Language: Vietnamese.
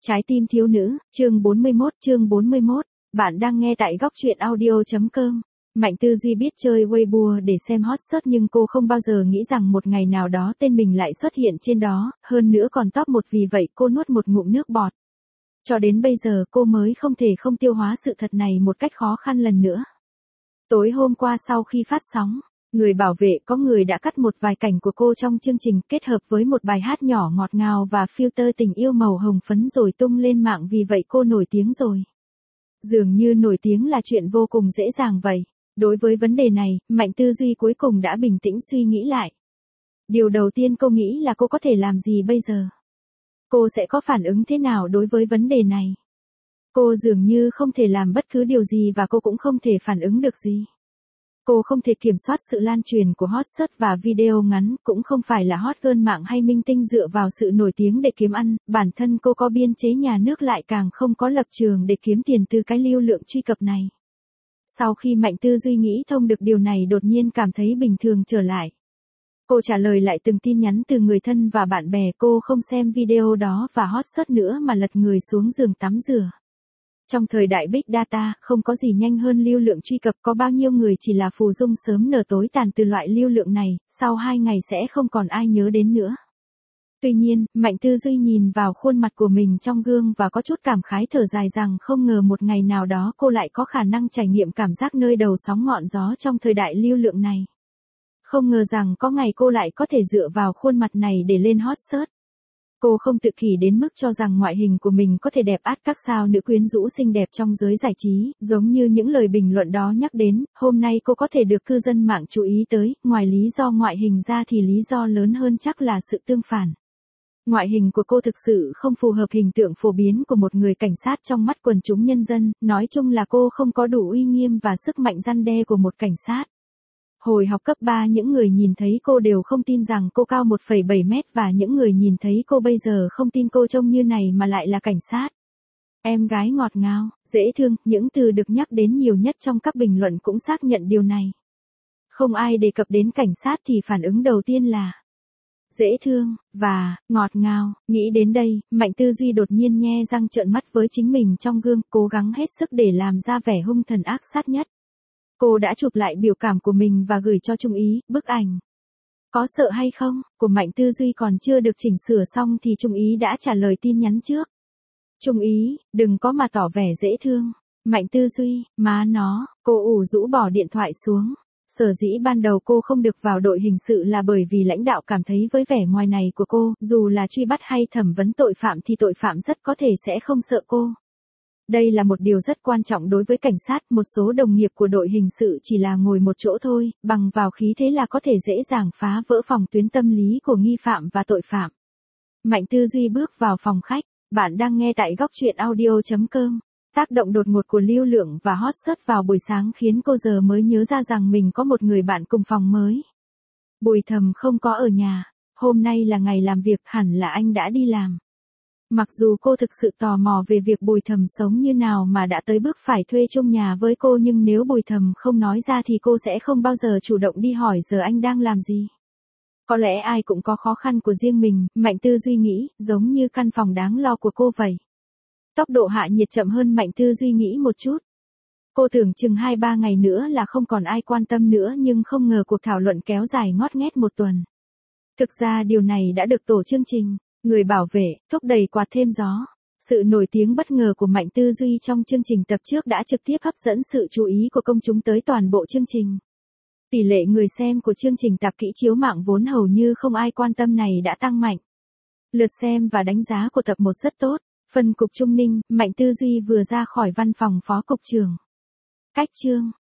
Trái tim thiếu nữ, chương 41. Bạn đang nghe tại góc truyện audio.com. Mạnh Tư Duy biết chơi Weibo để xem hot search nhưng cô không bao giờ nghĩ rằng một ngày nào đó tên mình lại xuất hiện trên đó, hơn nữa còn top 1, vì vậy cô nuốt một ngụm nước bọt. Cho đến bây giờ cô mới không thể không tiêu hóa sự thật này một cách khó khăn lần nữa. Tối hôm qua sau khi phát sóng, người bảo vệ có người đã cắt một vài cảnh của cô trong chương trình kết hợp với một bài hát nhỏ ngọt ngào và filter tình yêu màu hồng phấn rồi tung lên mạng, vì vậy cô nổi tiếng rồi. Dường như nổi tiếng là chuyện vô cùng dễ dàng vậy. Đối với vấn đề này, Mạnh Tư Duy cuối cùng đã bình tĩnh suy nghĩ lại. Điều đầu tiên cô nghĩ là cô có thể làm gì bây giờ? Cô sẽ có phản ứng thế nào đối với vấn đề này? Cô dường như không thể làm bất cứ điều gì và cô cũng không thể phản ứng được gì. Cô không thể kiểm soát sự lan truyền của hot search và video ngắn, cũng không phải là hot girl mạng hay minh tinh dựa vào sự nổi tiếng để kiếm ăn, bản thân cô có biên chế nhà nước lại càng không có lập trường để kiếm tiền từ cái lưu lượng truy cập này. Sau khi Mạnh Tư Duy nghĩ thông được điều này, đột nhiên cảm thấy bình thường trở lại. Cô trả lời lại từng tin nhắn từ người thân và bạn bè, cô không xem video đó và hot search nữa mà lật người xuống giường tắm rửa. Trong thời đại Big Data, không có gì nhanh hơn lưu lượng truy cập, có bao nhiêu người chỉ là phù dung sớm nở tối tàn từ loại lưu lượng này, sau 2 ngày sẽ không còn ai nhớ đến nữa. Tuy nhiên, Mạnh Tư Duy nhìn vào khuôn mặt của mình trong gương và có chút cảm khái thở dài rằng không ngờ một ngày nào đó cô lại có khả năng trải nghiệm cảm giác nơi đầu sóng ngọn gió trong thời đại lưu lượng này. Không ngờ rằng có ngày cô lại có thể dựa vào khuôn mặt này để lên hot search. Cô không tự kỷ đến mức cho rằng ngoại hình của mình có thể đẹp át các sao nữ quyến rũ xinh đẹp trong giới giải trí, giống như những lời bình luận đó nhắc đến. Hôm nay cô có thể được cư dân mạng chú ý tới, ngoài lý do ngoại hình ra thì lý do lớn hơn chắc là sự tương phản. Ngoại hình của cô thực sự không phù hợp hình tượng phổ biến của một người cảnh sát trong mắt quần chúng nhân dân, nói chung là cô không có đủ uy nghiêm và sức mạnh răn đe của một cảnh sát. Hồi học cấp 3, những người nhìn thấy cô đều không tin rằng cô cao 1,7 mét và những người nhìn thấy cô bây giờ không tin cô trông như này mà lại là cảnh sát. Em gái ngọt ngào, dễ thương, những từ được nhắc đến nhiều nhất trong các bình luận cũng xác nhận điều này. Không ai đề cập đến cảnh sát thì phản ứng đầu tiên là dễ thương và ngọt ngào. Nghĩ đến đây, Mạnh Tư Duy đột nhiên nhe răng trợn mắt với chính mình trong gương, cố gắng hết sức để làm ra vẻ hung thần ác sát nhất. Cô đã chụp lại biểu cảm của mình và gửi cho Trung Ý. Bức ảnh "Có sợ hay không?" của Mạnh Tư Duy còn chưa được chỉnh sửa xong thì Trung Ý đã trả lời tin nhắn trước. "Trung Ý, đừng có mà tỏ vẻ dễ thương." Mạnh Tư Duy, má nó, cô ủ rũ bỏ điện thoại xuống. Sở dĩ ban đầu cô không được vào đội hình sự là bởi vì lãnh đạo cảm thấy với vẻ ngoài này của cô, dù là truy bắt hay thẩm vấn tội phạm thì tội phạm rất có thể sẽ không sợ cô. Đây là một điều rất quan trọng đối với cảnh sát, một số đồng nghiệp của đội hình sự chỉ là ngồi một chỗ thôi, bằng vào khí thế là có thể dễ dàng phá vỡ phòng tuyến tâm lý của nghi phạm và tội phạm. Mạnh Tư Duy bước vào phòng khách, bạn đang nghe tại góc truyện audio.com. Tác động đột ngột của lưu lượng và hot search vào buổi sáng khiến cô giờ mới nhớ ra rằng mình có một người bạn cùng phòng mới. Bùi Thầm không có ở nhà, hôm nay là ngày làm việc, hẳn là anh đã đi làm. Mặc dù cô thực sự tò mò về việc Bùi Thầm sống như nào mà đã tới bước phải thuê chung nhà với cô, nhưng nếu Bùi Thầm không nói ra thì cô sẽ không bao giờ chủ động đi hỏi giờ anh đang làm gì. Có lẽ ai cũng có khó khăn của riêng mình, Mạnh Tư Duy nghĩ, giống như căn phòng đáng lo của cô vậy. Tốc độ hạ nhiệt chậm hơn Mạnh Tư Duy nghĩ một chút. Cô tưởng chừng 2-3 ngày nữa là không còn ai quan tâm nữa, nhưng không ngờ cuộc thảo luận kéo dài ngót nghét một tuần. Thực ra điều này đã được tổ chương trình, người bảo vệ, thúc đẩy quạt thêm gió. Sự nổi tiếng bất ngờ của Mạnh Tư Duy trong chương trình tập trước đã trực tiếp hấp dẫn sự chú ý của công chúng tới toàn bộ chương trình. Tỷ lệ người xem của chương trình tạp kỹ chiếu mạng vốn hầu như không ai quan tâm này đã tăng mạnh. Lượt xem và đánh giá của tập 1 rất tốt. Phân cục Trung Ninh, Mạnh Tư Duy vừa ra khỏi văn phòng phó cục trưởng. Cách chương.